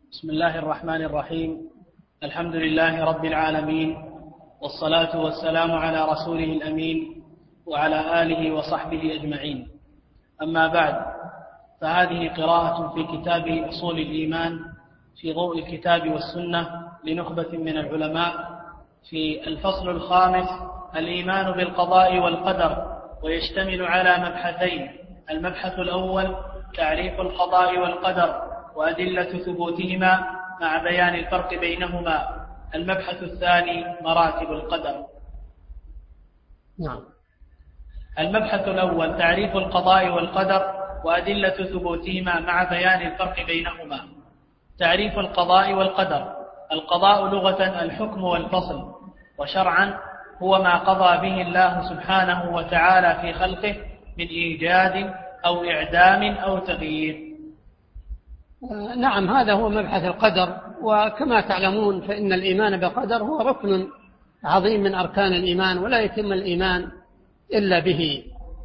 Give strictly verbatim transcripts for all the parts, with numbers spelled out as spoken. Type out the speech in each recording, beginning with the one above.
بسم الله الرحمن الرحيم. الحمد لله رب العالمين، والصلاة والسلام على رسوله الأمين وعلى آله وصحبه أجمعين. أما بعد، فهذه قراءة في كتاب أصول الإيمان في ضوء الكتاب والسنة لنخبة من العلماء في الفصل الخامس: الإيمان بالقضاء والقدر، ويشتمل على مبحثين. المبحث الأول تعريف القضاء والقدر وأدلة ثبوتهما مع بيان الفرق بينهما. المبحث الثاني مراتب القدر. نعم. المبحث الأول تعريف القضاء والقدر وأدلة ثبوتهما مع بيان الفرق بينهما. تعريف القضاء والقدر: القضاء لغة الحكم والفصل، وشرعا هو ما قضى به الله سبحانه وتعالى في خلقه من إيجاد أو إعدام أو تغيير. نعم، هذا هو مبحث القدر. وكما تعلمون فإن الإيمان بالقدر هو ركن عظيم من أركان الإيمان، ولا يتم الإيمان إلا به.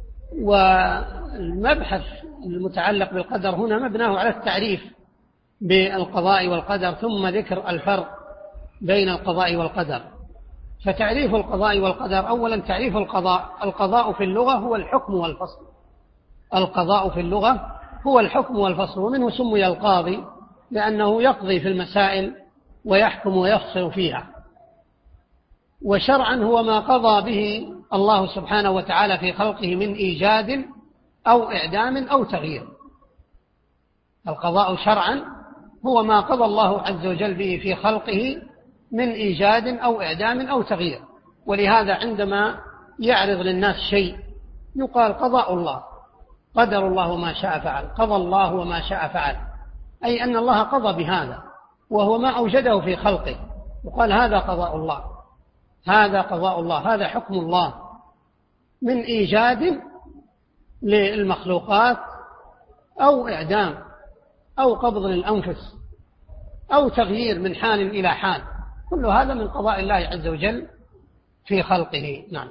والمبحث المتعلق بالقدر هنا مبناه على التعريف بالقضاء والقدر، ثم ذكر الفرق بين القضاء والقدر. فتعريف القضاء والقدر: أولا تعريف القضاء. القضاء في اللغة هو الحكم والفصل. القضاء في اللغة هو الحكم والفصل، ومنه سمي القاضي لأنه يقضي في المسائل ويحكم ويفصل فيها. وشرعا هو ما قضى به الله سبحانه وتعالى في خلقه من إيجاد أو إعدام أو تغيير. القضاء شرعا هو ما قضى الله عز وجل به في خلقه من إيجاد أو إعدام أو تغيير. ولهذا عندما يعرض للناس شيء يقال قضاء الله، قدر الله ما شاء فعل، قضى الله وما شاء فعل، أي أن الله قضى بهذا وهو ما أوجده في خلقه، يقال هذا قضاء الله، هذا قضاء الله، هذا حكم الله من إيجاد للمخلوقات أو إعدام أو قبض للأنفس أو تغيير من حال إلى حال. كل هذا من قضاء الله عز وجل في خلقه. نعم.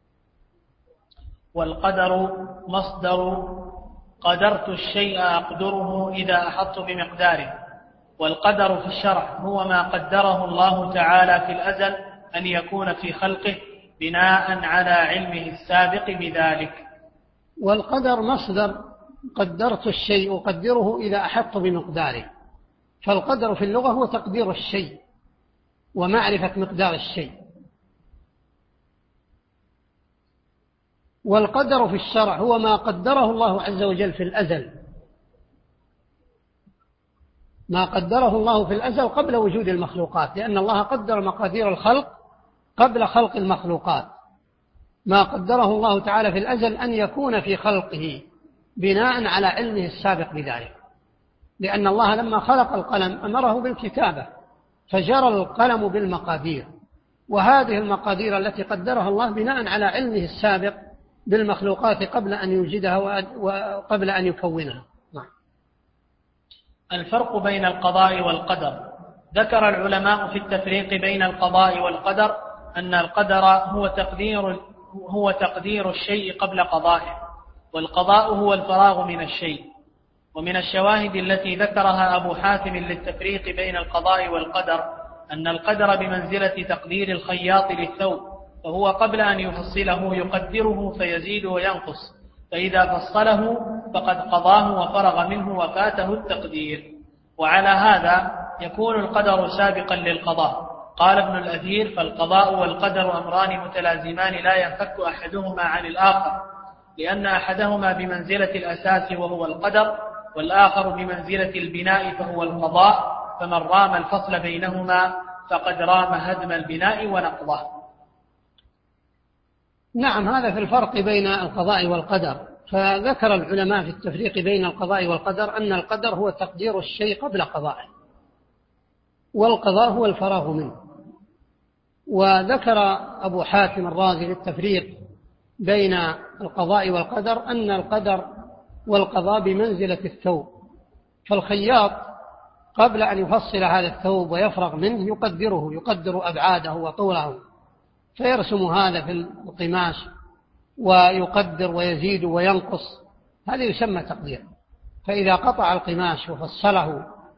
والقدر مصدر قدرت الشيء أقدره إذا أحط بمقداره. والقدر في الشرع هو ما قدره الله تعالى في الأزل أن يكون في خلقه بناء على علمه السابق بذلك. والقدر مصدر قدرت الشيء أقدره إذا أحط بمقداره. فالقدر في اللغة هو تقدير الشيء ومعرفة مقدار الشيء. والقدر في الشرع هو ما قدره الله عز وجل في الأزل، ما قدره الله في الأزل قبل وجود المخلوقات، لأن الله قدر مقادير الخلق قبل خلق المخلوقات. ما قدره الله تعالى في الأزل أن يكون في خلقه بناء على علمه السابق بذلك، لأن الله لما خلق القلم أمره بالكتابة فجرى القلم بالمقادير، وهذه المقادير التي قدرها الله بناء على علمه السابق بالمخلوقات قبل أن يوجدها وقبل أن يكونها. الفرق بين القضاء والقدر: ذكر العلماء في التفريق بين القضاء والقدر أن القدر هو تقدير هو تقدير الشيء قبل قضائه، والقضاء هو الفراغ من الشيء. ومن الشواهد التي ذكرها أبو حاتم للتفريق بين القضاء والقدر أن القدر بمنزلة تقدير الخياط للثوب، فهو قبل أن يفصله يقدره فيزيد وينقص، فإذا فصله فقد قضاه وفرغ منه وفاته التقدير. وعلى هذا يكون القدر سابقا للقضاء. قال ابن الأثير: فالقضاء والقدر أمران متلازمان لا ينفك أحدهما عن الآخر، لأن أحدهما بمنزلة الأساس وهو القدر، والآخر بمنزلة البناء فهو القضاء، فمن رام الفصل بينهما فقد رام هدم البناء ونقضه. نعم، هذا في الفرق بين القضاء والقدر. فذكر العلماء في التفريق بين القضاء والقدر أن القدر هو تقدير الشيء قبل قضائه، والقضاء هو الفراغ منه. وذكر أبو حاتم الرازي في التفريق بين القضاء والقدر أن القدر والقضاء بمنزلة الثوب، فالخياط قبل أن يفصل هذا الثوب ويفرغ منه يقدره، يقدر أبعاده وطوله، فيرسم هذا في القماش ويقدر ويزيد وينقص، هذا يسمى تقدير. فإذا قطع القماش وفصله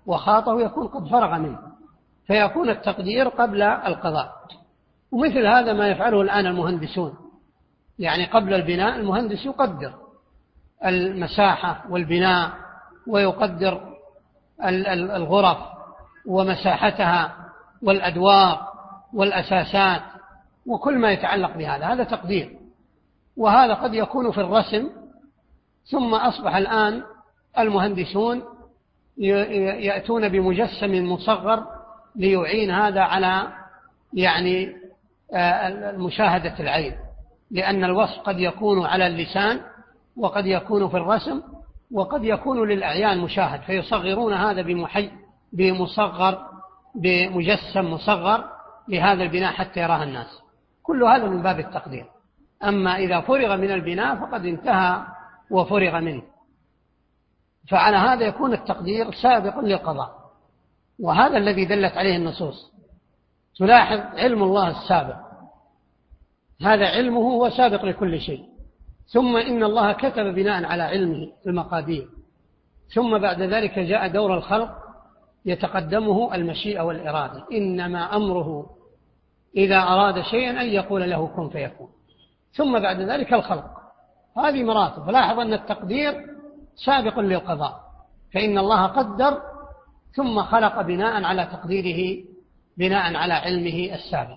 وخاطه يكون قد فرغ منه، فيكون التقدير قبل القضاء. ومثل هذا ما يفعله الآن المهندسون، يعني قبل البناء المهندس يقدر المساحة والبناء، ويقدر الغرف ومساحتها والأدوار والأساسات وكل ما يتعلق بهذا، هذا تقدير. وهذا قد يكون في الرسم، ثم أصبح الآن المهندسون يأتون بمجسم مصغر ليعين هذا على يعني مشاهدة العين، لأن الوصف قد يكون على اللسان وقد يكون في الرسم وقد يكون للأعيان مشاهد، فيصغرون هذا بمحي بمصغر بمجسم مصغر لهذا البناء حتى يراه الناس. كل هذا من باب التقدير. أما إذا فرغ من البناء فقد انتهى وفرغ منه، فعلى هذا يكون التقدير سابق للقضاء، وهذا الذي دلت عليه النصوص. تلاحظ علم الله السابق، هذا علمه هو سابق لكل شيء، ثم إن الله كتب بناء على علمه المقادير، ثم بعد ذلك جاء دور الخلق يتقدمه المشيئة والإرادة. إنما أمره إذا أراد شيئا أن يقول له كن فيكون، ثم بعد ذلك الخلق. هذه مراتب. فلاحظ أن التقدير سابق للقضاء، فإن الله قدر ثم خلق بناء على تقديره، بناء على علمه السابق.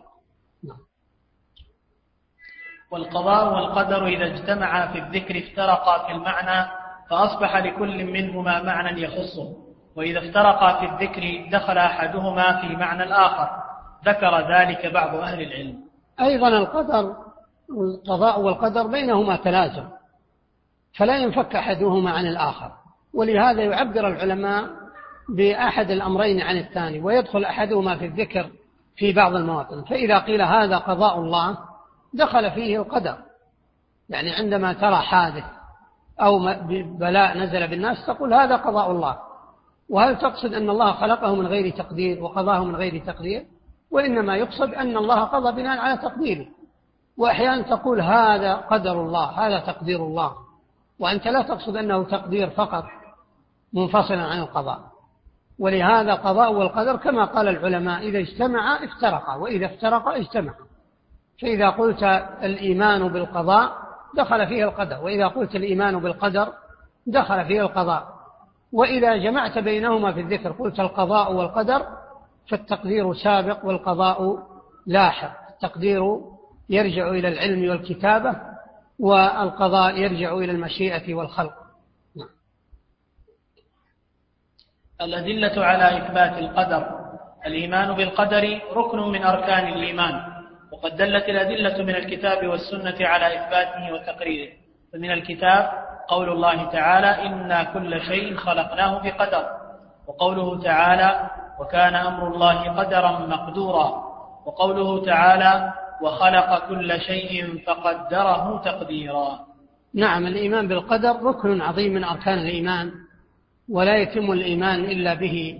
والقضاء والقدر إذا اجتمعا في الذكر افترقا في المعنى، فأصبح لكل منهما معنى يخصه، وإذا افترقا في الذكر دخل أحدهما في معنى الآخر. ذكر ذلك بعض أهل العلم. أيضا القدر والقضاء والقدر بينهما تلازم، فلا ينفك أحدهما عن الآخر، ولهذا يعبر العلماء بأحد الأمرين عن الثاني، ويدخل أحدهما في الذكر في بعض المواطن. فإذا قيل هذا قضاء الله دخل فيه القدر، يعني عندما ترى حادث أو بلاء نزل بالناس تقول هذا قضاء الله. وهل تقصد أن الله خلقه من غير تقدير وقضاه من غير تقدير؟ وإنما يقصد أن الله قضى بناء على تقديره. وأحيانا تقول هذا قدر الله، هذا تقدير الله، وأنت لا تقصد أنه تقدير فقط منفصلا عن القضاء. ولهذا قضاء والقدر كما قال العلماء إذا اجتمعا افترقا، وإذا افترقا اجتمعا. فإذا قلت الإيمان بالقضاء دخل فيه القدر، وإذا قلت الإيمان بالقدر دخل فيه القضاء. وإذا جمعت بينهما في الذكر قلت القضاء والقدر، فالتقدير سابق والقضاء لاحق. التقدير يرجع إلى العلم والكتابة، والقضاء يرجع إلى المشيئة والخلق. الأدلة على إثبات القدر. الإيمان بالقدر ركن من أركان الإيمان، وقد دلت الأدلة من الكتاب والسنة على إثباته وتقريره. فمن الكتاب قول الله تعالى إنا كل شيء خلقناه بقدر، وقوله تعالى وكان أمر الله قدرا مقدورا، وقوله تعالى وخلق كل شيء فقدره تقديرا. نعم، الإيمان بالقدر ركن عظيم من أركان الإيمان، ولا يتم الإيمان إلا به،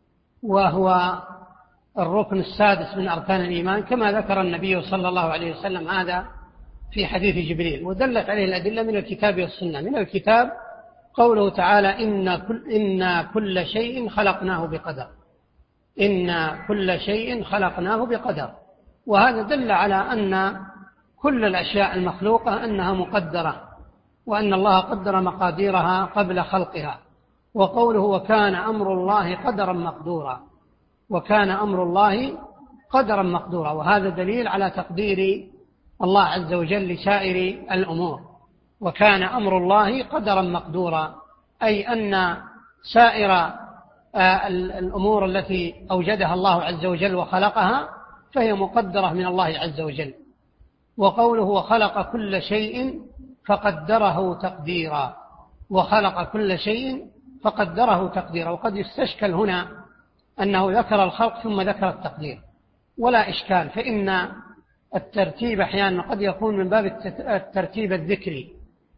وهو الركن السادس من أركان الإيمان، كما ذكر النبي صلى الله عليه وسلم هذا في حديث جبريل، ودلت عليه الأدلة من الكتاب والسنة. من الكتاب قوله تعالى إن كل, إن كل شيء خلقناه بقدر، إن كل شيء خلقناه بقدر. وهذا دل على أن كل الأشياء المخلوقة أنها مقدرة، وأن الله قدر مقاديرها قبل خلقها. وقوله وكان أمر الله قدرا مقدورا، وكان أمر الله قدرا مقدورا، وهذا دليل على تقدير الله عز وجل لسائر الأمور. وكان أمر الله قدرا مقدورا، أي أن سائر الأمور التي أوجدها الله عز وجل وخلقها فهي مقدرة من الله عز وجل. وقوله وخلق كل شيء فقدره تقديرا، وخلق كل شيء فقدره تقديرا. وقد يستشكل هنا أنه ذكر الخلق ثم ذكر التقدير، ولا إشكال، فإن الترتيب أحيانا قد يكون من باب الترتيب الذكري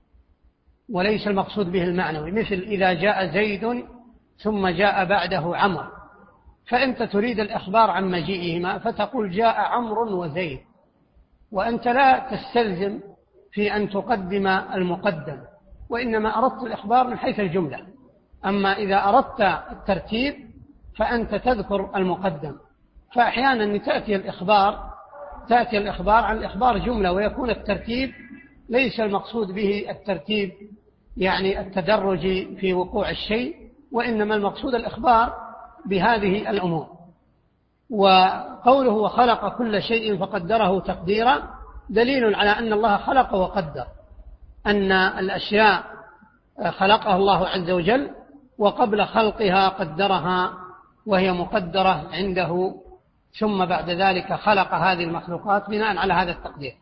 وليس المقصود به المعنوي، مثل إذا جاء زيد ثم جاء بعده عمر، فأنت تريد الإخبار عن مجيئهما فتقول جاء عمرو وزيد، وأنت لا تستلزم في أن تقدم المقدم، وإنما أردت الإخبار من حيث الجملة. أما إذا أردت الترتيب فأنت تذكر المقدم. فأحيانا تأتي الإخبار تأتي الإخبار عن الإخبار جملة، ويكون الترتيب ليس المقصود به الترتيب يعني التدرج في وقوع الشيء، وإنما المقصود الإخبار بهذه الأمور. وقوله وخلق كل شيء فقدره تقديرا دليل على أن الله خلق وقدر، أن الأشياء خلقها الله عز وجل، وقبل خلقها قدرها وهي مقدرة عنده، ثم بعد ذلك خلق هذه المخلوقات بناء على هذا التقدير.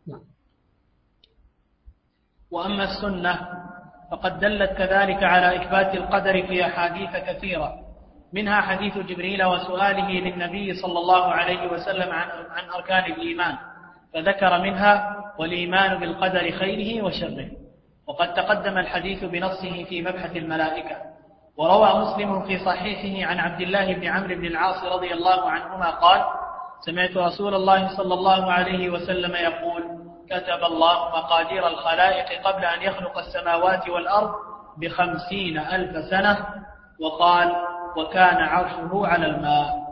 وأما السنة فقد دلت كذلك على إثبات القدر في أحاديث كثيرة، منها حديث جبريل وسؤاله للنبي صلى الله عليه وسلم عن, عن أركان الإيمان، فذكر منها والإيمان بالقدر خيره وشره، وقد تقدم الحديث بنصه في مبحث الملائكة. وروى مسلم في صحيحه عن عبد الله بن عمرو بن العاص رضي الله عنهما قال: سمعت رسول الله صلى الله عليه وسلم يقول: كتب الله مقادير الخلائق قبل أن يخلق السماوات والأرض بخمسين ألف سنة، وقال: وكان عرشه على الماء.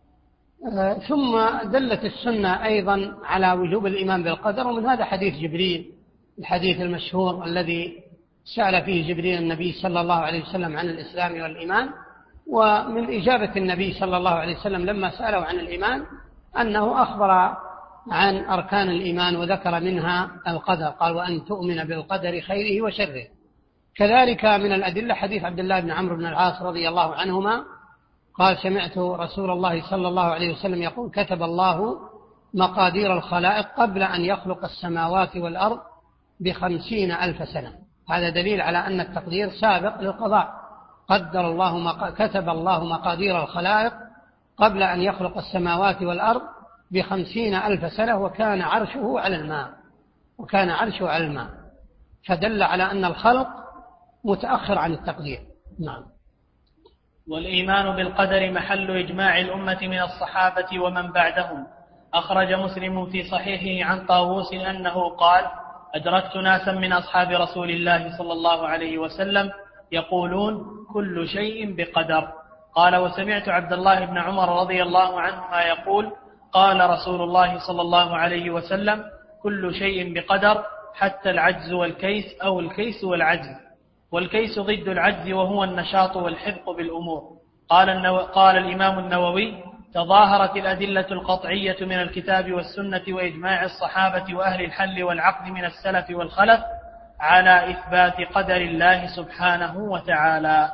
ثم دلت السنة أيضا على وجوب الإيمان بالقدر، ومن هذا حديث جبريل، الحديث المشهور الذي سأل فيه جبريل النبي صلى الله عليه وسلم عن الإسلام والإيمان. ومن إجابة النبي صلى الله عليه وسلم لما سأله عن الإيمان أنه أخبر عن أركان الإيمان وذكر منها القدر، قال: وأن تؤمن بالقدر خيره وشره. كذلك من الأدلة حديث عبد الله بن عمرو بن العاص رضي الله عنهما قال: سمعت رسول الله صلى الله عليه وسلم يقول: كتب الله مقادير الخلائق قبل أن يخلق السماوات والأرض بخمسين ألف سنة. هذا دليل على أن التقدير سابق للقضاء. قدر الله مق... كتب الله مقادير الخلائق قبل أن يخلق السماوات والأرض بخمسين ألف سنة، وكان عرشه على الماء وكان عرشه على الماء فدل على أن الخلق متأخر عن التقدير. نعم. والإيمان بالقدر محل إجماع الأمة من الصحابة ومن بعدهم. أخرج مسلم في صحيحه عن طاووس أنه قال: أدركت ناسا من أصحاب رسول الله صلى الله عليه وسلم يقولون كل شيء بقدر. قال: وسمعت عبد الله بن عمر رضي الله عنهما يقول: قال رسول الله صلى الله عليه وسلم: كل شيء بقدر حتى العجز والكيس أو الكيس والعجز، والكيس ضد العجز وهو النشاط والحذق بالأمور. قال, النو... قال الإمام النووي: تظاهرت الأدلة القطعية من الكتاب والسنة وإجماع الصحابة وأهل الحل والعقد من السلف والخلف على إثبات قدر الله سبحانه وتعالى.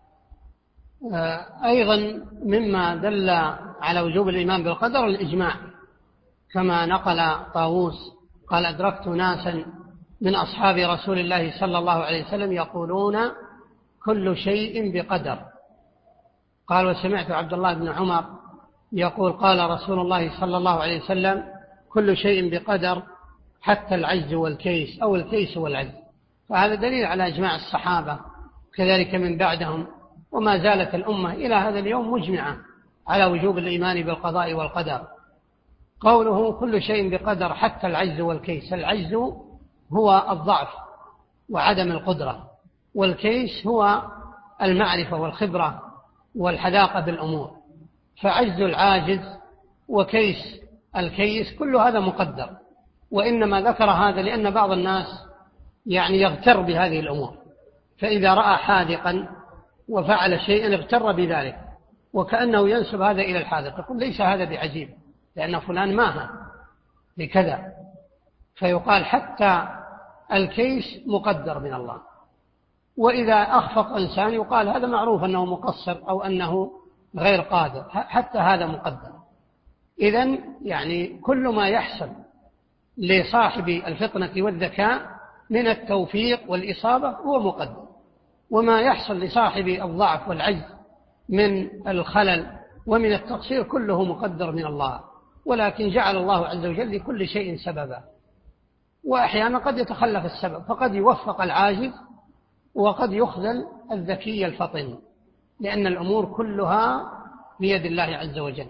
أيضا مما دل على وجوب الإيمان بالقدر الإجماع، كما نقل طاووس قال: أدركت ناسا من أصحاب رسول الله صلى الله عليه وسلم يقولون كل شيء بقدر. قال: وسمعت عبد الله بن عمر يقول: قال رسول الله صلى الله عليه وسلم: كل شيء بقدر حتى العجز والكيس أو الكيس والعجز. فهذا دليل على إجماع الصحابة كذلك من بعدهم، وما زالت الأمة إلى هذا اليوم مجمعة على وجوب الإيمان بالقضاء والقدر. قوله كل شيء بقدر حتى العجز والكيس، العجز هو الضعف وعدم القدرة، والكيس هو المعرفة والخبرة والحذاقة بالأمور. فعجز العاجز وكيس الكيس كل هذا مقدر، وإنما ذكر هذا لأن بعض الناس يعني يغتر بهذه الأمور، فإذا رأى حاذقا وفعل شيئا اغتر بذلك، وكأنه ينسب هذا إلى الحاذق، يقول: ليس هذا بعجيب لأن فلان ماهر بكذا. فيقال حتى الكيس مقدر من الله. وإذا أخفق إنسان يقال هذا معروف أنه مقصر أو أنه غير قادر، حتى هذا مقدر. إذن يعني كل ما يحصل لصاحب الفطنة والذكاء من التوفيق والإصابة هو مقدر، وما يحصل لصاحب الضعف والعجز من الخلل ومن التقصير كله مقدر من الله. ولكن جعل الله عز وجل لكل شيء سببا، وأحيانا قد يتخلف السبب، فقد يوفق العاجز وقد يخذل الذكي الفطن، لأن الأمور كلها بيد الله عز وجل.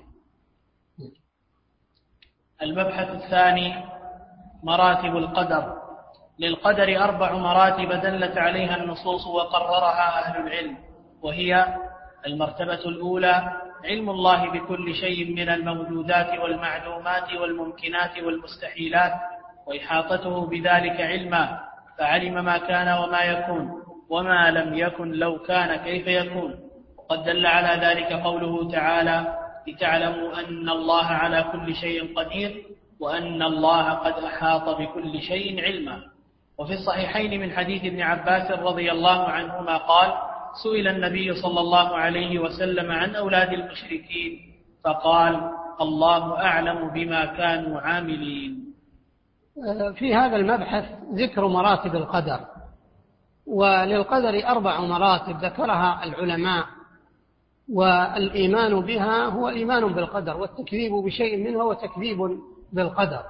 المبحث الثاني: مراتب القدر. للقدر أربع مراتب دلت عليها النصوص وقررها أهل العلم، وهي: المرتبة الأولى علم الله بكل شيء من الموجودات والمعلومات والممكنات والمستحيلات، وإحاطته بذلك علما، فعلم ما كان وما يكون، وما لم يكن لو كان كيف يكون. وقد دل على ذلك قوله تعالى: لتعلموا أن الله على كل شيء قدير وأن الله قد أحاط بكل شيء علما. وفي الصحيحين من حديث ابن عباس رضي الله عنهما قال: سئل النبي صلى الله عليه وسلم عن أولاد المشركين فقال: الله أعلم بما كانوا عاملين. في هذا المبحث ذكر مراتب القدر، وللقدر أربع مراتب ذكرها العلماء، والإيمان بها هو إيمان بالقدر، والتكذيب بشيء منه هو تكذيب بالقدر.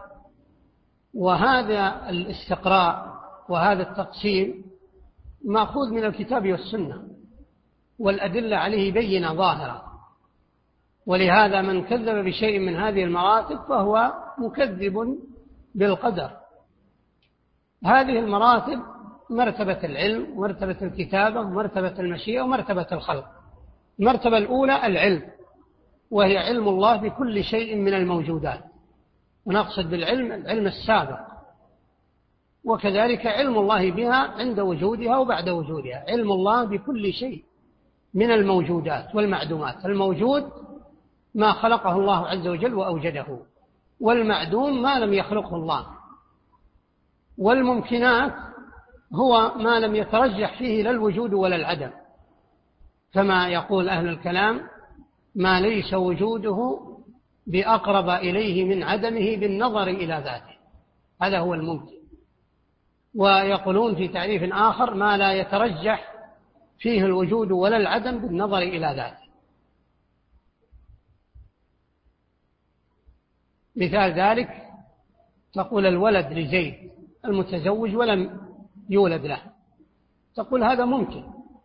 وهذا الاستقراء وهذا التقسيم مأخوذ من الكتاب والسنة، والأدلة عليه بينة ظاهرة، ولهذا من كذب بشيء من هذه المراتب فهو مكذب بالقدر. هذه المراتب مرتبة العلم، ومرتبة الكتابة، ومرتبة المشيئة، ومرتبة الخلق. المرتبة الأولى العلم، وهي علم الله بكل شيء من الموجودات، ونقصد بالعلم العلم السابق، وكذلك علم الله بها عند وجودها وبعد وجودها. علم الله بكل شيء من الموجودات والمعدومات. الموجود ما خلقه الله عز وجل وأوجده، والمعدوم ما لم يخلقه الله، والممكنات هو ما لم يترجح فيه لا الوجود ولا العدم، كما يقول أهل الكلام: ما ليس وجوده بأقرب إليه من عدمه بالنظر إلى ذاته، هذا هو الممكن. ويقولون في تعريف آخر: ما لا يترجح فيه الوجود ولا العدم بالنظر إلى ذاته. مثال ذلك تقول الولد لزيد المتزوج ولم يولد له، تقول هذا ممكن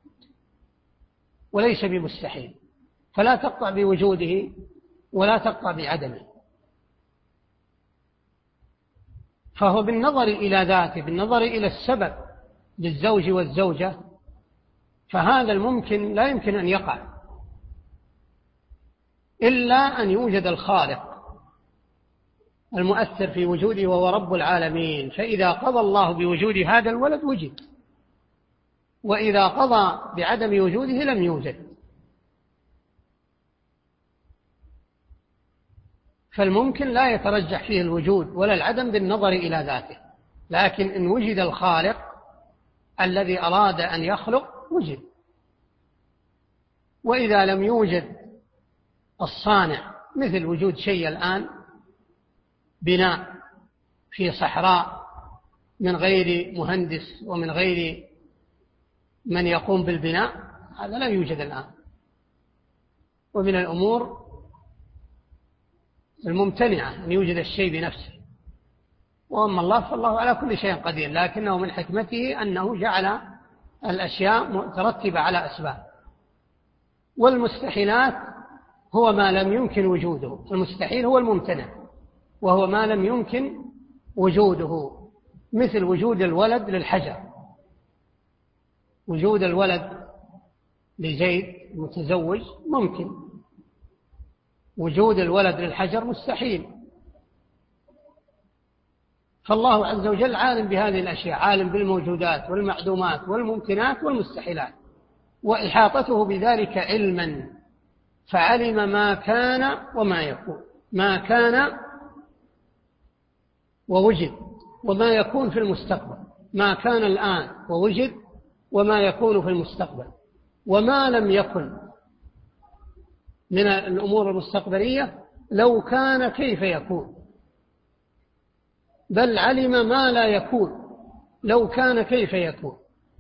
وليس بمستحيل، فلا تقطع بوجوده ولا تقطع بعدمه، فهو بالنظر إلى ذاته، بالنظر إلى السبب للزوج والزوجة، فهذا الممكن لا يمكن أن يقع إلا أن يوجد الخالق المؤثر في وجوده وهو رب العالمين. فإذا قضى الله بوجود هذا الولد وجد، وإذا قضى بعدم وجوده لم يوجد. فالممكن لا يترجح فيه الوجود ولا العدم بالنظر إلى ذاته، لكن إن وجد الخالق الذي أراد أن يخلق وجد. وإذا لم يوجد الصانع، مثل وجود شيء الآن بناء في صحراء من غير مهندس ومن غير من يقوم بالبناء، هذا لا يوجد الآن. ومن الأمور الممتنعة أن يوجد الشيء بنفسه. وأما الله فالله على كل شيء قدير، لكنه من حكمته أنه جعل الأشياء مترتبة على أسباب. والمستحيلات هو ما لم يمكن وجوده، المستحيل هو الممتنع، وهو ما لم يمكن وجوده، مثل وجود الولد للحجر. وجود الولد لزيد المتزوج ممكن، وجود الولد للحجر مستحيل. فالله عز وجل عالم بهذه الأشياء، عالم بالموجودات والمعدومات والممكنات والمستحيلات، وإحاطته بذلك علما، فعلم ما كان وما يكون، ما كان ووجد، وما يكون في المستقبل، ما كان الآن ووجد، وما يكون في المستقبل، وما لم يكن من الأمور المستقبلية لو كان كيف يكون، بل علم ما لا يكون لو كان كيف يكون.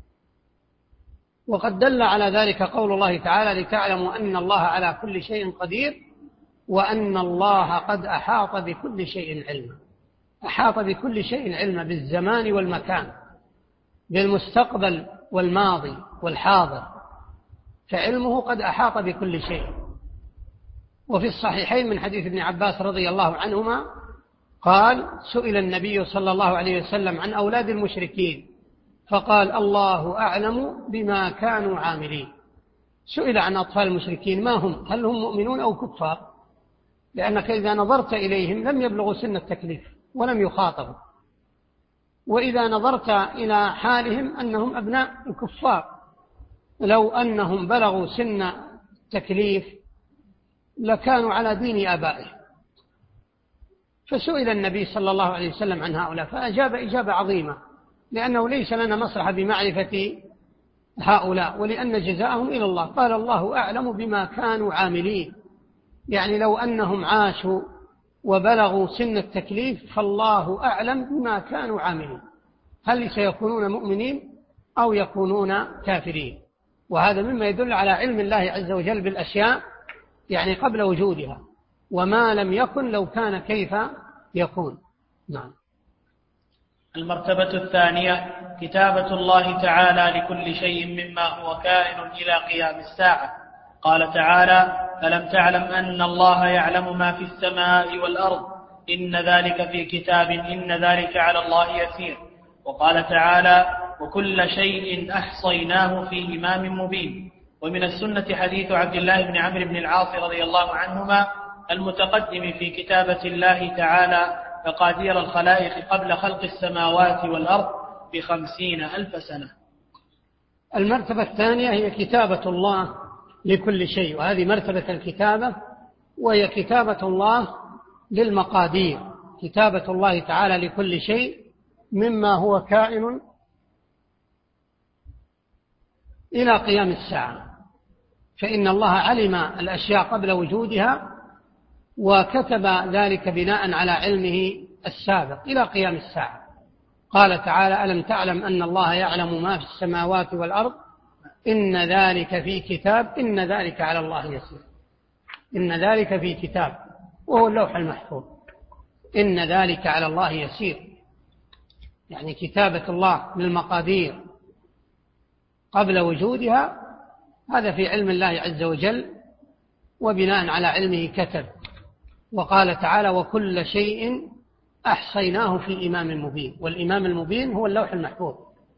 وقد دل على ذلك قول الله تعالى: لتعلموا أن الله على كل شيء قدير وأن الله قد أحاط بكل شيء علما. أحاط بكل شيء علما، بالزمان والمكان، بالمستقبل والماضي والحاضر، فعلمه قد أحاط بكل شيء. وفي الصحيحين من حديث ابن عباس رضي الله عنهما قال: سئل النبي صلى الله عليه وسلم عن أولاد المشركين فقال: الله أعلم بما كانوا عاملين. سئل عن أطفال المشركين ما هم، هل هم مؤمنون أو كفار؟ لأنك إذا نظرت إليهم لم يبلغوا سن التكليف ولم يخاطبوا، وإذا نظرت إلى حالهم أنهم أبناء الكفار، لو أنهم بلغوا سن التكليف لكانوا على دين آبائهم. فسئل النبي صلى الله عليه وسلم عن هؤلاء فأجاب إجابة عظيمة، لأنه ليس لنا مصلحة بمعرفة هؤلاء ولأن جزاءهم إلى الله. قال الله أعلم بما كانوا عاملين، يعني لو أنهم عاشوا وبلغوا سن التكليف فالله أعلم بما كانوا عاملين، هل سيكونون مؤمنين أو يكونون كافرين. وهذا مما يدل على علم الله عز وجل بالأشياء يعني قبل وجودها، وما لم يكن لو كان كيف يكون. نعم. المرتبة الثانية كتابة الله تعالى لكل شيء مما هو كائن إلى قيام الساعة. قال تعالى: ألم تعلم أن الله يعلم ما في السماء والأرض إن ذلك في كتاب إن ذلك على الله يسير. وقال تعالى: وكل شيء أحصيناه في إمام مبين. ومن السنة حديث عبد الله بن عمرو بن العاص رضي الله عنهما المتقدم في كتابة الله تعالى مقادير الخلائق قبل خلق السماوات والأرض بخمسين ألف سنة. المرتبة الثانية هي كتابة الله لكل شيء، وهذه مرتبة الكتابة، وهي كتابة الله للمقادير، كتابة الله تعالى لكل شيء مما هو كائن إلى قيام الساعة. فإن الله علم الأشياء قبل وجودها وكتب ذلك بناء على علمه السابق إلى قيام الساعة. قال تعالى: ألم تعلم أن الله يعلم ما في السماوات والأرض إن ذلك في كتاب إن ذلك على الله يسير. إن ذلك في كتاب وهو اللوح المحفوظ، إن ذلك على الله يسير، يعني كتابة الله للمقادير قبل وجودها هذا في علم الله عز وجل، وبناء على علمه كتب. وقال تعالى: وكل شيء أحصيناه في إمام مبين. والإمام المبين هو اللوح المحفوظ،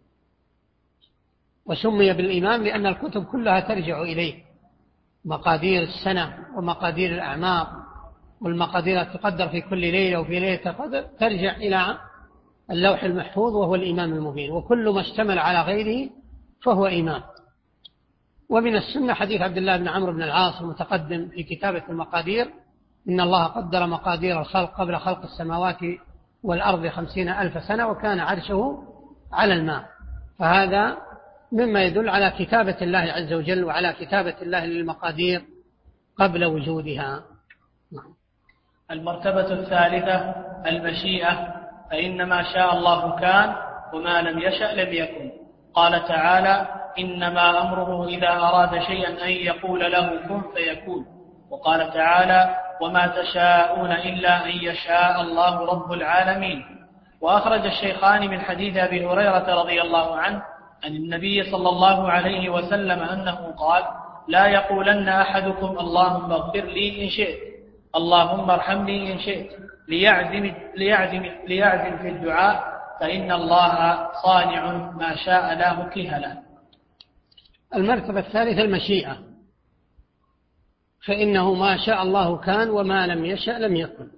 وسمي بالإمام لأن الكتب كلها ترجع إليه، مقادير السنة ومقادير الأعمار والمقادير تقدر في كل ليلة وفي ليلة قدر ترجع إلى اللوح المحفوظ وهو الإمام المبين، وكل ما اشتمل على غيره فهو إمام. ومن السنة حديث عبد الله بن عمرو بن العاص المتقدم في كتابة المقادير: إن الله قدر مقادير الخلق قبل خلق السماوات والأرض خمسين ألف سنة وكان عرشه على الماء. فهذا مما يدل على كتابة الله عز وجل وعلى كتابة الله للمقادير قبل وجودها. المرتبة الثالثة المشيئة، فإن ما شاء الله كان وما لم يشأ لم يكن. قال تعالى: إنما أمره إذا أراد شيئا أن يقول له كن فيكون. وقال تعالى: وما تشاءون إلا أن يشاء الله رب العالمين. وأخرج الشيخان من حديث أبي هريرة رضي الله عنه عن النبي صلى الله عليه وسلم أنه قال: لا يقولن أحدكم اللهم اغفر لي إن شئت، اللهم ارحمني إن شئت، ليعزم, ليعزم, ليعزم في الدعاء، فإن الله صانع ما شاء لا مكره له. المرتبة الثالثة المشيئة، فإنه ما شاء الله كان وما لم يشأ لم يكن.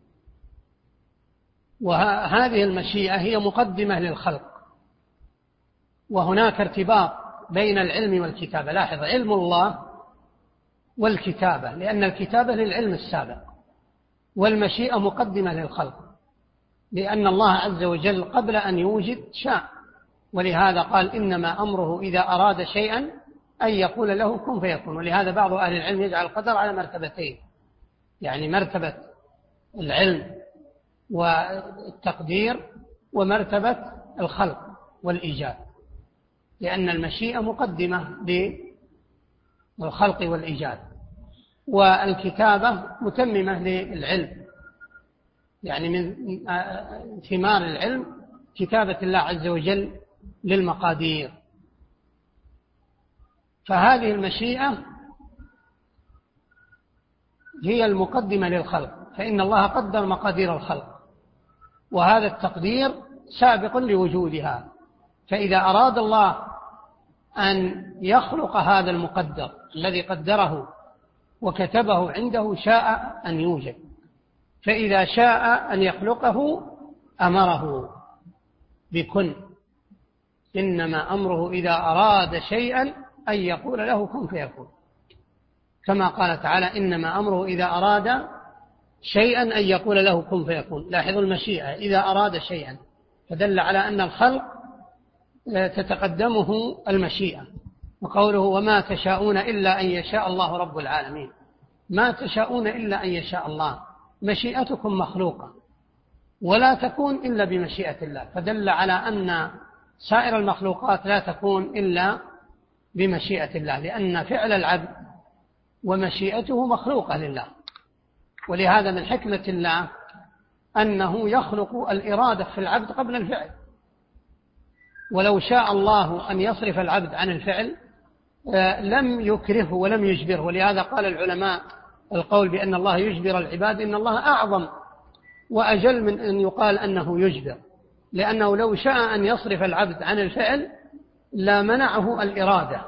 وهذه المشيئة هي مقدمة للخلق، وهناك ارتباط بين العلم والكتابة. لاحظ، علم الله والكتابة، لأن الكتابة للعلم السابق، والمشيئة مقدمة للخلق، لأن الله عز وجل قبل أن يوجد شاء، ولهذا قال: إنما أمره إذا أراد شيئا أن يقول له كن فيكون. ولهذا بعض أهل العلم يجعل القدر على مرتبتين، يعني مرتبة العلم والتقدير ومرتبة الخلق والإيجاد، لأن المشيئة مقدمة للخلق والإيجاد، والكتابة متممة للعلم، يعني من ثمار العلم كتابة الله عز وجل للمقادير. فهذه المشيئة هي المقدمة للخلق، فإن الله قدر مقادير الخلق، وهذا التقدير سابق لوجودها. فإذا أراد الله أن يخلق هذا المقدر الذي قدره وكتبه عنده، شاء أن يوجد. فإذا شاء أن يخلقه أمره بكن، إنما أمره إذا أراد شيئا أن يقول له كن فيكون، كما قال تعالى إنما أمره إذا أراد شيئا أن يقول له كن فيكون. لاحظوا المشيئة إذا أراد شيئا، فدل على أن الخلق تتقدمه المشيئة. وقوله وما تشاءون إلا أن يشاء الله رب العالمين، ما تشاءون إلا أن يشاء الله، مشيئتكم مخلوقة ولا تكون إلا بمشيئة الله، فدل على أن سائر المخلوقات لا تكون إلا بمشيئة الله، لأن فعل العبد ومشيئته مخلوقة لله. ولهذا من حكمة الله أنه يخلق الإرادة في العبد قبل الفعل. ولو شاء الله أن يصرف العبد عن الفعل لم يكرهه ولم يجبره. ولهذا قال العلماء القول بأن الله يجبر العباد إن الله أعظم وأجل من أن يقال أنه يجبر، لأنه لو شاء أن يصرف العبد عن الفعل لا منعه الإرادة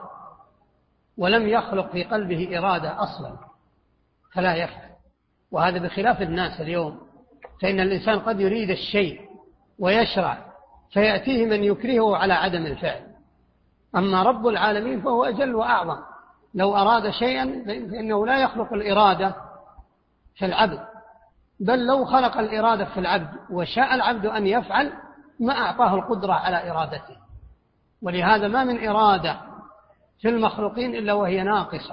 ولم يخلق في قلبه إرادة أصلا، فلا يفعل. وهذا بخلاف الناس اليوم، فإن الإنسان قد يريد الشيء ويشرع فيأتيه من يكرهه على عدم الفعل. أما رب العالمين فهو أجل وأعظم، لو أراد شيئا فإنه لا يخلق الإرادة في العبد، بل لو خلق الإرادة في العبد وشاء العبد أن يفعل ما أعطاه القدرة على إرادته. ولهذا ما من إرادة في المخلوقين إلا وهي ناقصة،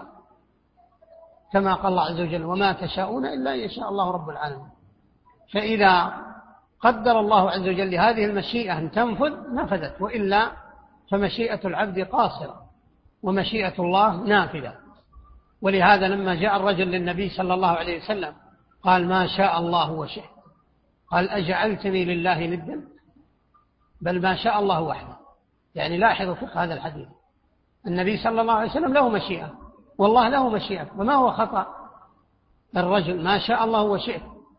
كما قال الله عز وجل وما تشاءون إلا أن يشاء الله رب العالمين. فإذا قدر الله عز وجل هذه المشيئة أن تنفذ نفذت، وإلا فمشيئة العبد قاصرة ومشيئة الله نافذة. ولهذا لما جاء الرجل للنبي صلى الله عليه وسلم قال ما شاء الله وشئت، قال أجعلتني لله ندا، بل ما شاء الله وحده. يعني لاحظوا فقه هذا الحديث، النبي صلى الله عليه وسلم له مشيئة والله له مشيئة، وما هو خطأ الرجل ما شاء الله وشئت.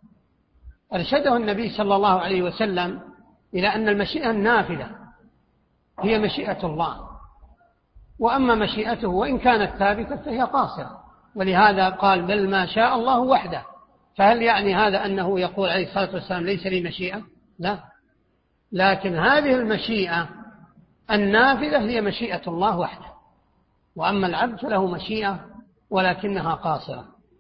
أرشده النبي صلى الله عليه وسلم إلى أن المشيئة النافذة هي مشيئة الله، وأما مشيئته وإن كانت ثابتة فهي قاصرة. ولهذا قال بل ما شاء الله وحده. فهل يعني هذا أنه يقول عليه الصلاة والسلام ليس لي مشيئة؟ لا، لكن هذه المشيئة النافذة هي مشيئة الله وحده، وأما العبد فله مشيئة ولكنها قاصرة.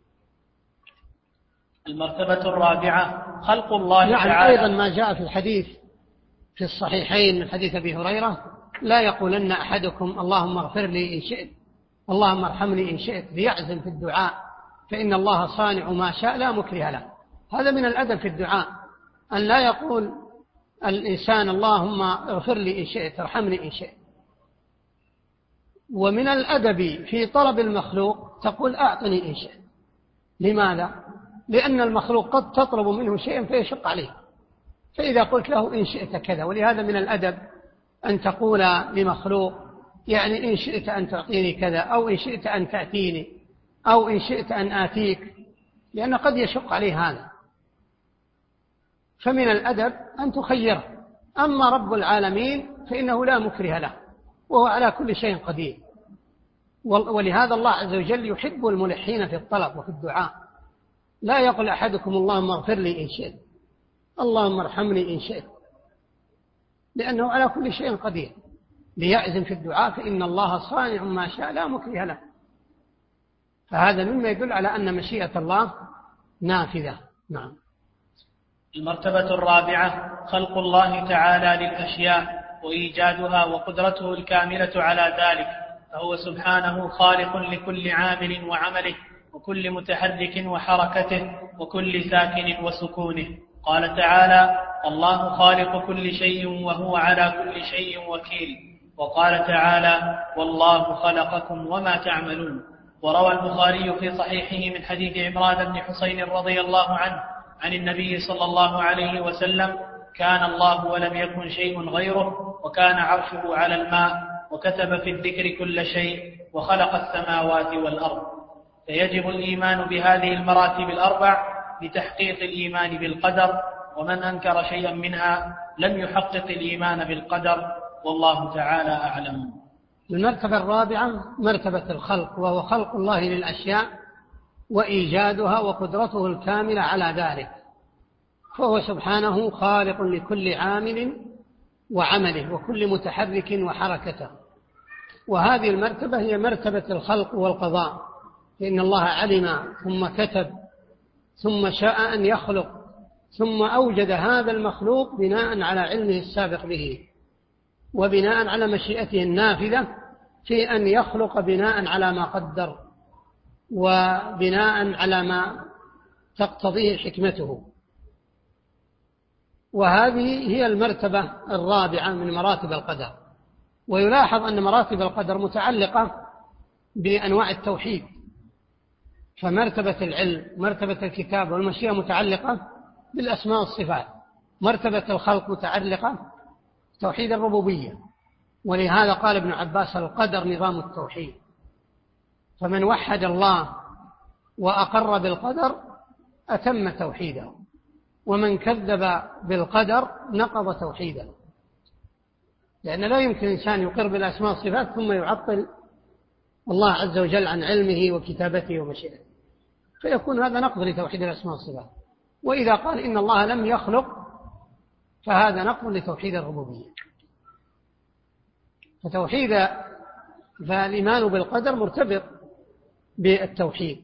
المرتبة الرابعة خلق الله يعني تعالى. أيضا ما جاء في الحديث في الصحيحين من حديث أبي هريرة لا يقولن أحدكم اللهم اغفر لي إن شئت اللهم ارحمني إن شئت، ليعزم في الدعاء فإن الله صانع ما شاء لا مكره له. هذا من الأدب في الدعاء أن لا يقول الإنسان اللهم اغفر لي إن شئت ارحمني إن شئت. ومن الأدب في طلب المخلوق تقول أعطني إن شئت. لماذا؟ لأن المخلوق قد تطلب منه شيئا فيشق عليه، فإذا قلت له إن شئت كذا. ولهذا من الأدب أن تقول لمخلوق يعني إن شئت أن تعطيني كذا، أو إن شئت أن تأتيني، أو إن شئت أن آتيك، لأن قد يشق عليه هذا. فمن الأدب أن تخيره. أما رب العالمين فإنه لا مكره له وهو على كل شيء قدير. ولهذا الله عز وجل يحب الملحين في الطلب وفي الدعاء. لا يقول أحدكم اللهم اغفر لي إن شئت اللهم ارحمني إن شئت، لأنه على كل شيء قدير. ليعزم في الدعاء فإن الله صانع ما شاء لا مكره له. فهذا مما يدل على أن مشيئة الله نافذة. نعم. المرتبة الرابعة خلق الله تعالى للأشياء وإيجادها وقدرته الكاملة على ذلك، فهو سبحانه خالق لكل عامل وعمله وكل متحرك وحركته وكل ساكن وسكونه. قال تعالى الله خالق كل شيء وهو على كل شيء وكيل. وقال تعالى والله خلقكم وما تعملون. وروى البخاري في صحيحه من حديث عمران بن حسين رضي الله عنه عن النبي صلى الله عليه وسلم كان الله ولم يكن شيء غيره، وكان عرشه على الماء، وكتب في الذكر كل شيء، وخلق السماوات والأرض. فيجب الإيمان بهذه المراتب الأربع لتحقيق الإيمان بالقدر، ومن أنكر شيئا منها لم يحقق الإيمان بالقدر، والله تعالى أعلم. المرتبة الرابعة مرتبة الخلق، وهو خلق الله للأشياء وإيجادها وقدرته الكاملة على ذلك، فهو سبحانه خالق لكل عامل وعمله وكل متحرك وحركته. وهذه المرتبة هي مرتبة الخلق والقضاء، فإن الله علم ثم كتب ثم شاء أن يخلق، ثم أوجد هذا المخلوق بناء على علمه السابق به، وبناء على مشيئته النافذة في أن يخلق بناء على ما قدر، وبناء على ما تقتضيه حكمته. وهذه هي المرتبة الرابعة من مراتب القدر. ويلاحظ أن مراتب القدر متعلقة بأنواع التوحيد، فمرتبة العلم، مرتبة الكتاب والمشيئة متعلقة بالأسماء والصفات، مرتبة الخلق متعلقة بتوحيد الربوبية. ولهذا قال ابن عباس: القدر نظام التوحيد، فمن وحد الله وأقر بالقدر أتم توحيده، ومن كذب بالقدر نقض توحيده، لأن لا يمكن إنسان يقر بالأسماء والصفات ثم يعطل الله عز وجل عن علمه وكتابته ومشيئته، فيكون هذا نقض لتوحيد الأسماء والصفات. وإذا قال إن الله لم يخلق فهذا نقض لتوحيد الربوبية. فتوحيد فالإيمان بالقدر مرتبط بالتوحيد.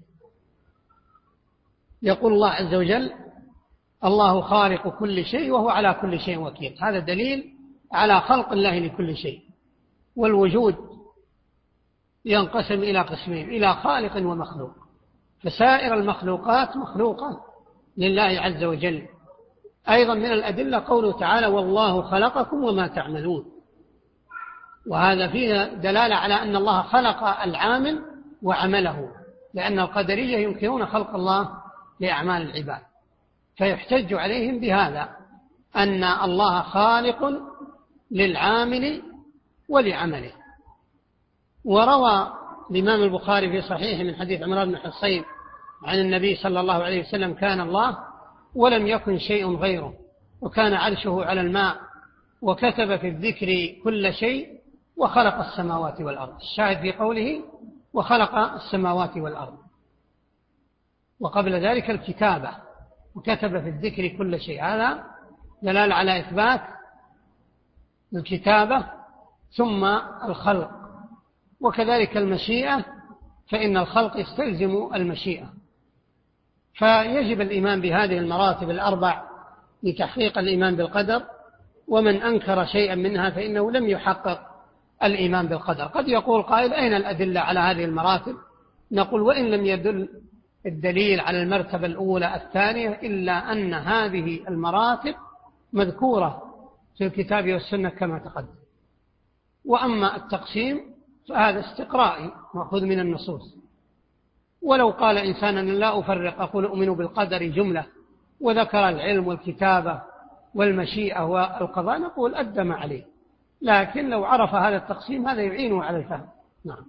يقول الله عز وجل: الله خالق كل شيء وهو على كل شيء وكيل. هذا دليل على خلق الله لكل شيء. والوجود ينقسم إلى قسمين: إلى خالق ومخلوق، فسائر المخلوقات مخلوقة لله عز وجل. أيضا من الأدلة قوله تعالى: والله خلقكم وما تعملون، وهذا فيه دلالة على أن الله خلق العامل وعمله، لأن القدرية ينكرون خلق الله لأعمال العباد، فيحتج عليهم بهذا أن الله خالق للعامل ولعمله. وروى الإمام البخاري في صحيحه من حديث عمران بن حصين عن النبي صلى الله عليه وسلم: كان الله ولم يكن شيء غيره، وكان عرشه على الماء، وكتب في الذكر كل شيء، وخلق السماوات والأرض. الشاهد في قوله: وخلق السماوات والأرض. وقبل ذلك الكتابة، وكتب في الذكر كل شيء، هذا دلالة على إثبات الكتابة ثم الخلق. وكذلك المشيئة، فإن الخلق يستلزم المشيئة. فيجب الإيمان بهذه المراتب الأربع لتحقيق الإيمان بالقدر، ومن أنكر شيئا منها فإنه لم يحقق الإيمان بالقدر. قد يقول قائل: أين الأدلة على هذه المراتب؟ نقول: وإن لم يدل الدليل على المرتبة الأولى الثانية، إلا أن هذه المراتب مذكورة في الكتاب والسنة كما تقدم. وأما التقسيم فهذا استقرائي مأخوذ من النصوص. ولو قال إنسان: أن لا أفرق، أقول أؤمن بالقدر جملة، وذكر العلم والكتابة والمشيئة والقضاء، نقول أدى ما عليه. لكن لو عرف هذا التقسيم هذا يعينه على الفهم. نعم.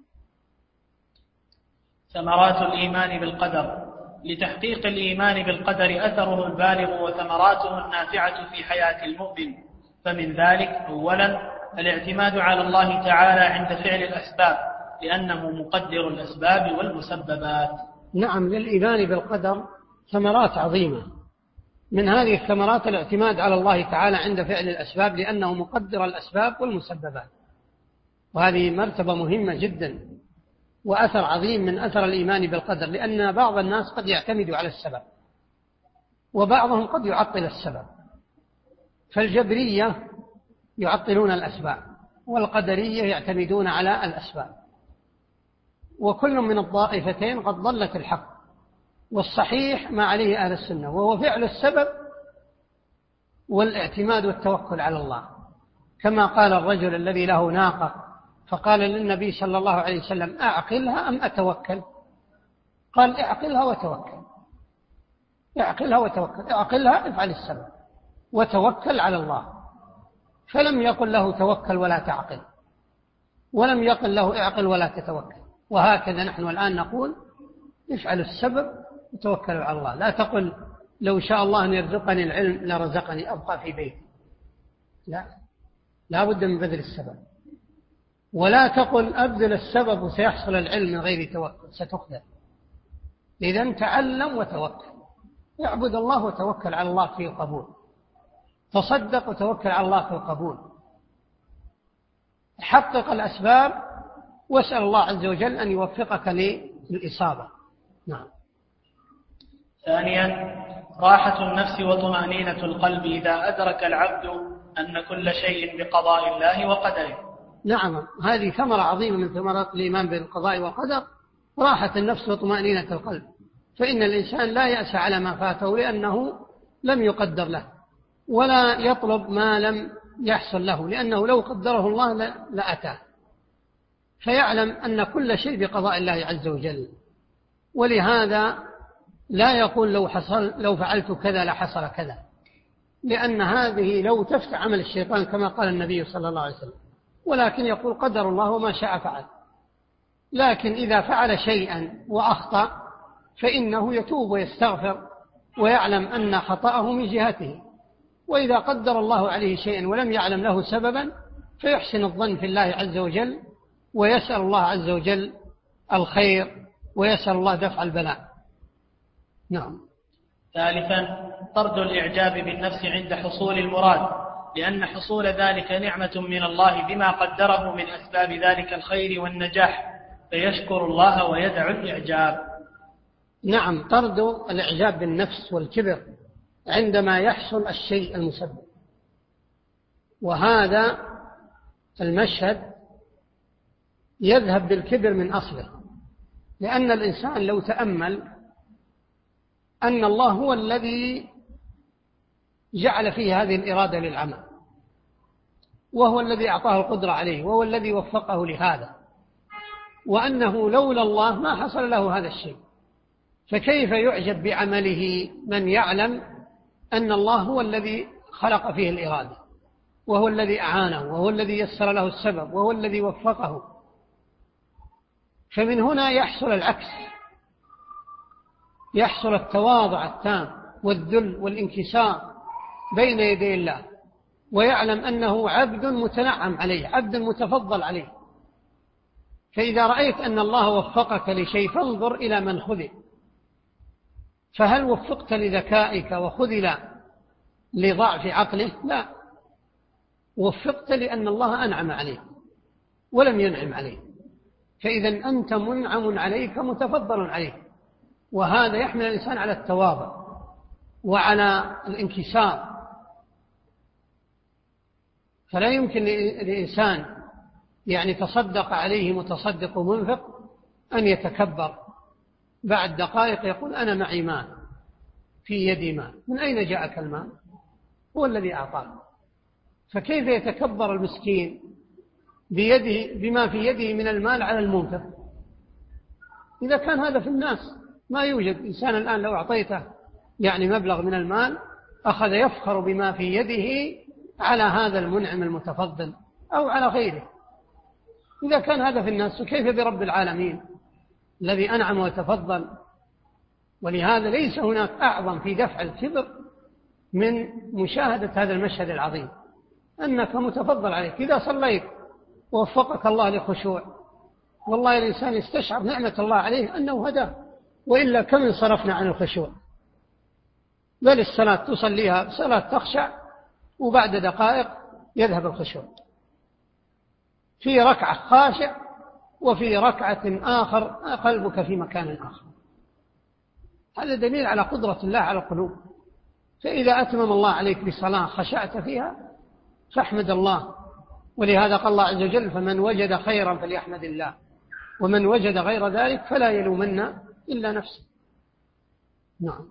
ثمرات الإيمان بالقدر. لتحقيق الإيمان بالقدر أثره البالغ وثمراته النافعة في حياة المؤمن. فمن ذلك: أولا الاعتماد على الله تعالى عند فعل الأسباب، لأنه مقدر الأسباب والمسببات. نعم، للإيمان بالقدر ثمرات عظيمة. من هذه الثمرات الاعتماد على الله تعالى عند فعل الأسباب، لأنه مقدر الأسباب والمسببات. وهذه مرتبة مهمة جدا، وأثر عظيم من أثر الإيمان بالقدر، لأن بعض الناس قد يعتمد على السبب، وبعضهم قد يعطل السبب. فالجبرية يعطلون الأسباب، والقدرية يعتمدون على الأسباب، وكل من الطائفتين قد ضلت الحق. والصحيح ما عليه أهل السنة، وهو فعل السبب والاعتماد والتوكل على الله. كما قال الرجل الذي له ناقة فقال للنبي صلى الله عليه وسلم: أعقلها أم أتوكل؟ قال: اعقلها وتوكل. اعقلها وتوكل. اعقلها، افعل السبب، وتوكل على الله. فلم يقل له توكل ولا تعقل، ولم يقل له اعقل ولا تتوكل. وهكذا نحن الآن نقول: افعل السبب وتوكل على الله. لا تقل: لو شاء الله أن يرزقني العلم لرزقني، أبقى في بيتي. لا، لا بد من بذل السبب. ولا تقل أبذل السبب وسيحصل العلم من غير توكل، ستخذل. إذا تعلم وتوكل، اعبد الله وتوكل على الله في القبول، تصدق وتوكل على الله في القبول، حقق الأسباب واسأل الله عز وجل أن يوفقك للإصابة. نعم. ثانيا، راحة النفس وطمأنينة القلب إذا أدرك العبد أن كل شيء بقضاء الله وقدره. نعم، هذه ثمرة عظيمة من ثمرات الإيمان بالقضاء والقدر، راحة النفس وطمأنينة القلب، فإن الإنسان لا يأسى على ما فاته لأنه لم يقدر له، ولا يطلب ما لم يحصل له لأنه لو قدره الله لأتاه، فيعلم أن كل شيء بقضاء الله عز وجل. ولهذا لا يقول لو حصل لو فعلت كذا لحصل كذا، لأن هذه لو تفتح عمل الشيطان كما قال النبي صلى الله عليه وسلم، ولكن يقول قدر الله وما شاء فعل. لكن إذا فعل شيئا وأخطأ فإنه يتوب ويستغفر ويعلم أن خطأه من جهته، وإذا قدر الله عليه شيئا ولم يعلم له سببا فيحسن الظن في الله عز وجل ويسأل الله عز وجل الخير ويسأل الله دفع البلاء. نعم. ثالثا، طرد الإعجاب بالنفس عند حصول المراد، لأن حصول ذلك نعمة من الله بما قدره من أسباب ذلك الخير والنجاح، فيشكر الله ويدع الإعجاب. نعم، طرد الإعجاب بالنفس والكبر عندما يحصل الشيء المسبب، وهذا المشهد يذهب بالكبر من أصله، لأن الإنسان لو تأمل أن الله هو الذي جعل فيه هذه الإرادة للعمل، وهو الذي أعطاه القدرة عليه، وهو الذي وفقه لهذا، وأنه لولا الله ما حصل له هذا الشيء، فكيف يعجب بعمله من يعلم أن الله هو الذي خلق فيه الإرادة، وهو الذي أعانه، وهو الذي يسر له السبب، وهو الذي وفقه. فمن هنا يحصل العكس، يحصل التواضع التام والذل والانكسار بين يدي الله، ويعلم أنه عبد متنعم عليه، عبد متفضل عليه. فإذا رأيت أن الله وفقك لشيء فانظر إلى من خذل، فهل وفقت لذكائك وخذل لضعف عقله؟ لا، وفقت لأن الله أنعم عليه ولم ينعم عليه، فإذا أنت منعم عليك متفضل عليه، وهذا يحمل الإنسان على التواضع وعلى الانكسار. فلا يمكن للإنسان يعني تصدق عليه متصدق ومنفق أن يتكبر بعد دقائق يقول أنا معي مال، في يدي مال. من أين جاءك المال؟ هو الذي أعطاك. فكيف يتكبر المسكين بيده بما في يده من المال على المنفق؟ إذا كان هذا في الناس ما يوجد إنسان الآن لو أعطيته يعني مبلغ من المال أخذ يفخر بما في يده على هذا المنعم المتفضل أو على غيره. إذا كان هذا في الناس فكيف برب العالمين الذي أنعم وتفضل؟ ولهذا ليس هناك أعظم في دفع الكبر من مشاهدة هذا المشهد العظيم، أنك متفضل عليك. إذا صليت ووفقك الله لخشوع، والله الإنسان يستشعر نعمة الله عليه أنه هداه، وإلا كم انصرفنا عن الخشوع. بل الصلاة تصليها صلاة تخشع وبعد دقائق يذهب الخشوع، في ركعة خاشع وفي ركعة آخر قلبك في مكان آخر. هذا دليل على قدرة الله على القلوب. فإذا أتمم الله عليك بصلاة خشعت فيها فاحمد الله. ولهذا قال الله عز وجل فمن وجد خيرا فليحمد الله، ومن وجد غير ذلك فلا يلومن إلا نفسه. نعم.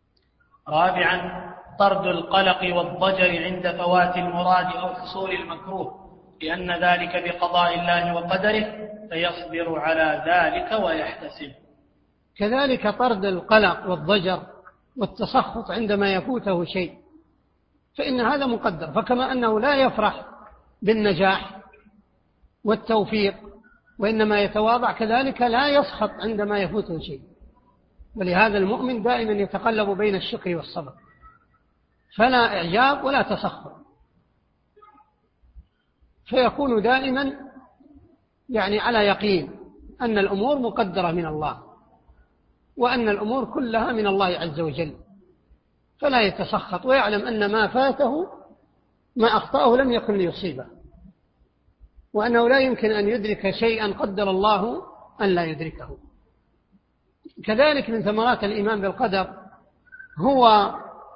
رابعا، طرد القلق والضجر عند فوات المراد أو حصول المكروه، لأن ذلك بقضاء الله وقدره، فيصبر على ذلك ويحتسب. كذلك طرد القلق والضجر والتسخط عندما يفوته شيء، فإن هذا مقدر. فكما أنه لا يفرح بالنجاح والتوفيق وإنما يتواضع، كذلك لا يسخط عندما يفوته شيء. ولهذا المؤمن دائما يتقلب بين الشكر والصبر، فلا إعجاب ولا تسخط، فيكون دائما يعني على يقين أن الأمور مقدرة من الله، وأن الأمور كلها من الله عز وجل، فلا يتسخط، ويعلم أن ما فاته ما أخطأه لم يكن ليصيبه، وأنه لا يمكن أن يدرك شيئا قدر الله أن لا يدركه. كذلك من ثمرات الإيمان بالقدر هو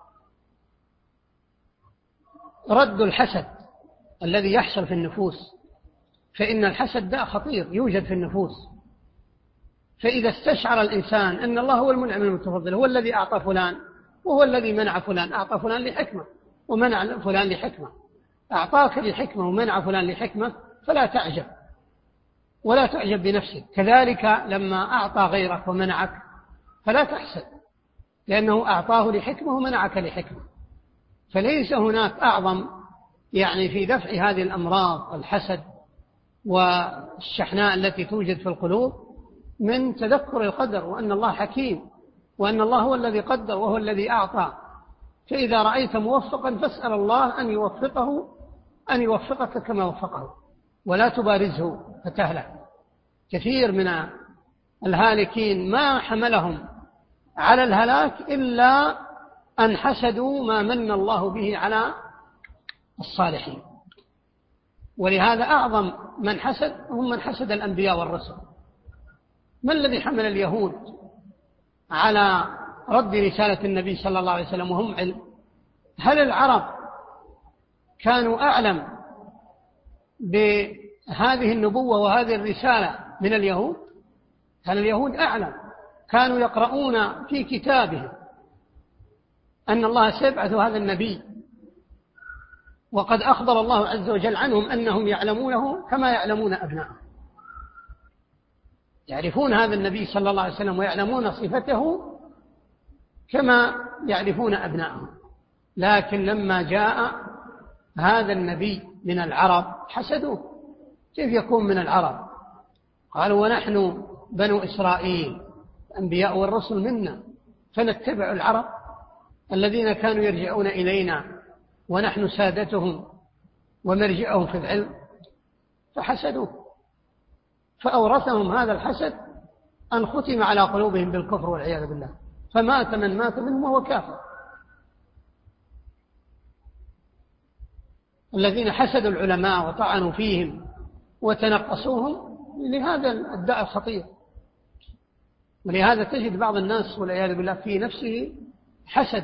رد الحسد الذي يحصل في النفوس، فإن الحسد داء خطير يوجد في النفوس. فإذا استشعر الإنسان أن الله هو المنعم المتفضل، هو الذي أعطى فلان وهو الذي منع فلان، أعطى فلان لحكمة ومنع فلان لحكمة، أعطاك لحكمة ومنع فلان لحكمة، فلا تعجب ولا تعجب بنفسك. كذلك لما أعطى غيرك ومنعك فلا تحسد، لأنه أعطاه لحكمة ومنعك لحكمة. فليس هناك أعظم يعني في دفع هذه الأمراض الحسد والشحناء التي توجد في القلوب من تذكر القدر، وأن الله حكيم، وأن الله هو الذي قدر وهو الذي أعطى. فإذا رأيت موفقا فاسأل الله أن يوفقه أن يوفقك كما وفقه، ولا تبارزه فتهلك. كثير من الهالكين ما حملهم على الهلاك إلا أن حسدوا ما من الله به على الصالحين. ولهذا أعظم من حسد هم من حسد الأنبياء والرسل. ما الذي حمل اليهود على رد رسالة النبي صلى الله عليه وسلم وهم علم؟ هل العرب كانوا أعلم بهذه النبوة وهذه الرسالة من اليهود؟ كان اليهود أعلم، كانوا يقرؤون في كتابهم أن الله سيبعث هذا النبي، وقد أخبر الله عز وجل عنهم أنهم يعلمونه كما يعلمون أبنائهم، يعرفون هذا النبي صلى الله عليه وسلم ويعلمون صفته كما يعرفون أبنائهم. لكن لما جاء هذا النبي من العرب حسدوه. كيف يكون من العرب؟ قالوا ونحن بنو إسرائيل الأنبياء والرسل منا، فنتبع العرب الذين كانوا يرجعون إلينا ونحن سادتهم ومرجعهم في العلم. فحسدوه، فأورثهم هذا الحسد أن ختم على قلوبهم بالكفر والعياذ بالله، فمات من مات منهم وهو كافر. الذين حسدوا العلماء وطعنوا فيهم وتنقصوهم لهذا الداء الخطير. ولهذا تجد بعض الناس والعياذ بالله في نفسه حسد،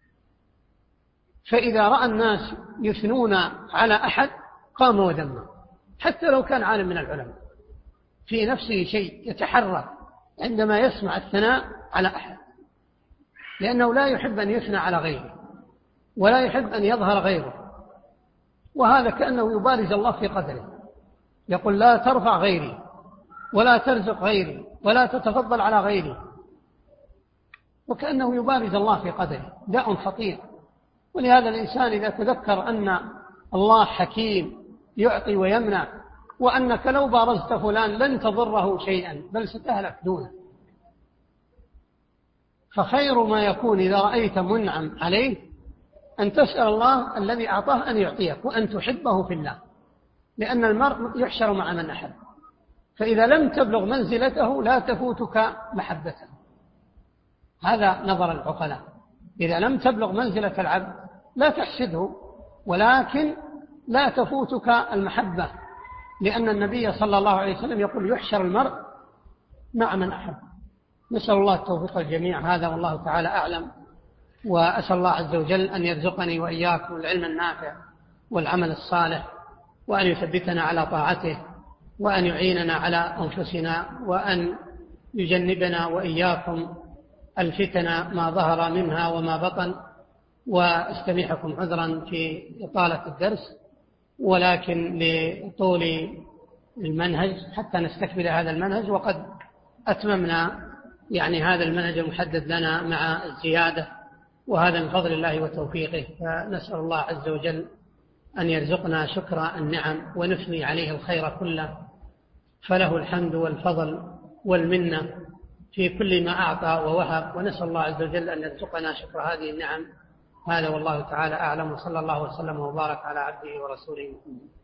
فإذا رأى الناس يثنون على أحد قام ودمه، حتى لو كان عالم من العلماء، في نفسه شيء يتحرك عندما يسمع الثناء على أحد، لأنه لا يحب أن يثنى على غيره ولا يحب أن يظهر غيره. وهذا كأنه يبارز الله في قدره، يقول لا ترفع غيري ولا ترزق غيري ولا تتفضل على غيري، وكأنه يبارز الله في قدره. داء خطير. ولهذا الإنسان إذا تذكر أن الله حكيم يعطي ويمنع، وأنك لو بارزت فلان لن تضره شيئا بل ستهلك دونه، فخير ما يكون إذا رأيت منعم عليه أن تسأل الله الذي أعطاه أن يعطيك، وأن تحبه في الله، لأن المرء يحشر مع من أحب. فإذا لم تبلغ منزلته لا تفوتك محبته. هذا نظر العقلاء. إذا لم تبلغ منزلة العبد لا تحسده، ولكن لا تفوتك المحبة، لأن النبي صلى الله عليه وسلم يقول يحشر المرء مع من أحب. نسأل الله التوفيق الجميع. هذا والله تعالى أعلم، وأسأل الله عز وجل أن يرزقني وإياكم العلم النافع والعمل الصالح، وأن يثبتنا على طاعته، وأن يعيننا على أنفسنا، وأن يجنبنا وإياكم الفتن ما ظهر منها وما بطن. واستميحكم عذرا في إطالة الدرس، ولكن لطول المنهج حتى نستكمل هذا المنهج، وقد أتممنا يعني هذا المنهج المحدد لنا مع الزيادة، وهذا من فضل الله وتوفيقه. فنسأل الله عز وجل أن يرزقنا شكر النعم ونثني عليه الخير كله، فله الحمد والفضل والمنة في كل ما أعطى ووهب، ونسأل الله عز وجل أن يرزقنا شكر هذه النعم. هذا والله تعالى أعلم، وصلى الله وسلم وبارك على عبده ورسوله.